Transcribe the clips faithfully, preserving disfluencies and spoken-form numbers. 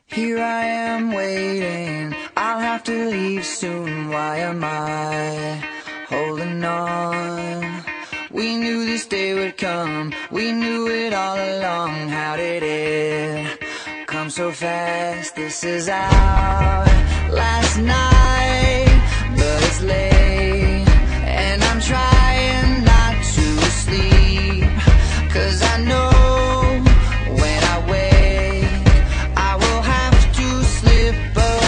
Here I am waiting, I'll have to leave soon. Why am I holding on? We knew this day would come, we knew it all along. How did it come so fast? This is our last night, but it's late, and I'm trying not to sleep, 'cause I know when I wake I will have to slip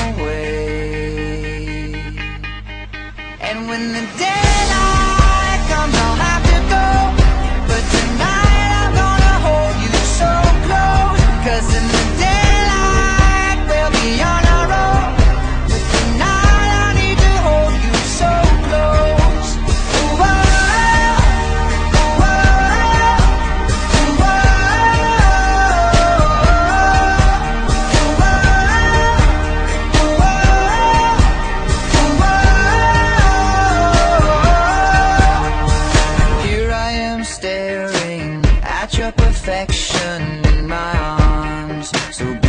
away. And when the daylight comes I'll have to go, but tonight I'm gonna hold you so close, 'cause in the daylight we'll be on our own, but tonight I need to hold you so close. Ooh, oh, ooh, oh, ooh, oh, ooh, oh. Here I am staring at your perfection in my arms, so